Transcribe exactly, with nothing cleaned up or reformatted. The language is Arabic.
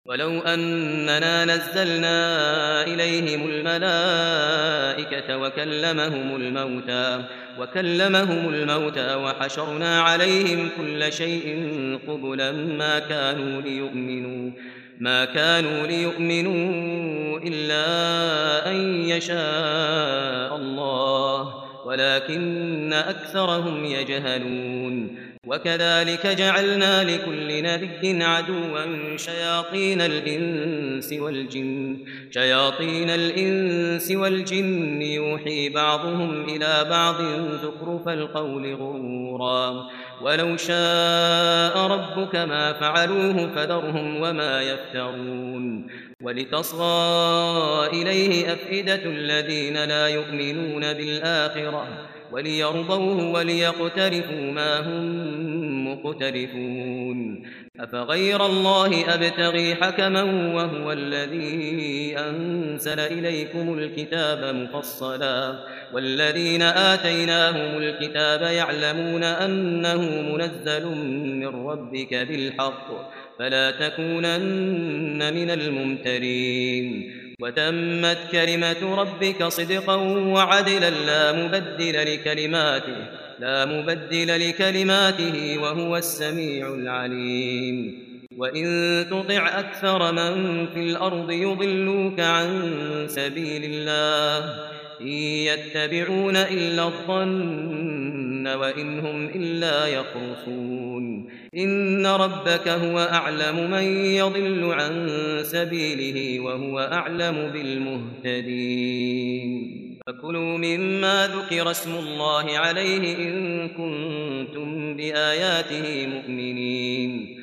ولو أننا نزلنا إليهم الملائكة وكلمهم الموتى وكلمهم الموتى وحشرنا عليهم كل شيء قبلا ما كانوا ليؤمنوا ما كانوا ليؤمنوا إلا أن يشاء الله ولكن أكثرهم يجهلون. وكذلك جعلنا لكل نبي عدوا شياطين الإنس والجن شياطين الإنس والجن يوحي بعضهم إلى بعض زخرف القول غرورا ولو شاء ربك ما فعلوه فذرهم وما يفترون. ولتصغى إليه أفئدة الذين لا يؤمنون بالآخرة وليرضوه وليقترفوا ما هم مقترفون. أفغير الله أبتغي حكما وهو الذي أنزل إليكم الكتاب مفصلا والذين آتيناهم الكتاب يعلمون أنه منزل من ربك بالحق فلا تكونن من الممترين. وتمت كلمة ربك صدقا وعدلا لا مبدل لكلماته لا مبدل لكلماته وهو السميع العليم. وإن تطع أكثر من في الأرض يضلوك عن سبيل الله إن يتبعون إلا الظن وإن هم إلا يخرصون. إن ربك هو أعلم من يضل عن سبيله وهو أعلم بالمهتدين. فكلوا مما ذكر اسم الله عليه إن كنتم بآياته مؤمنين.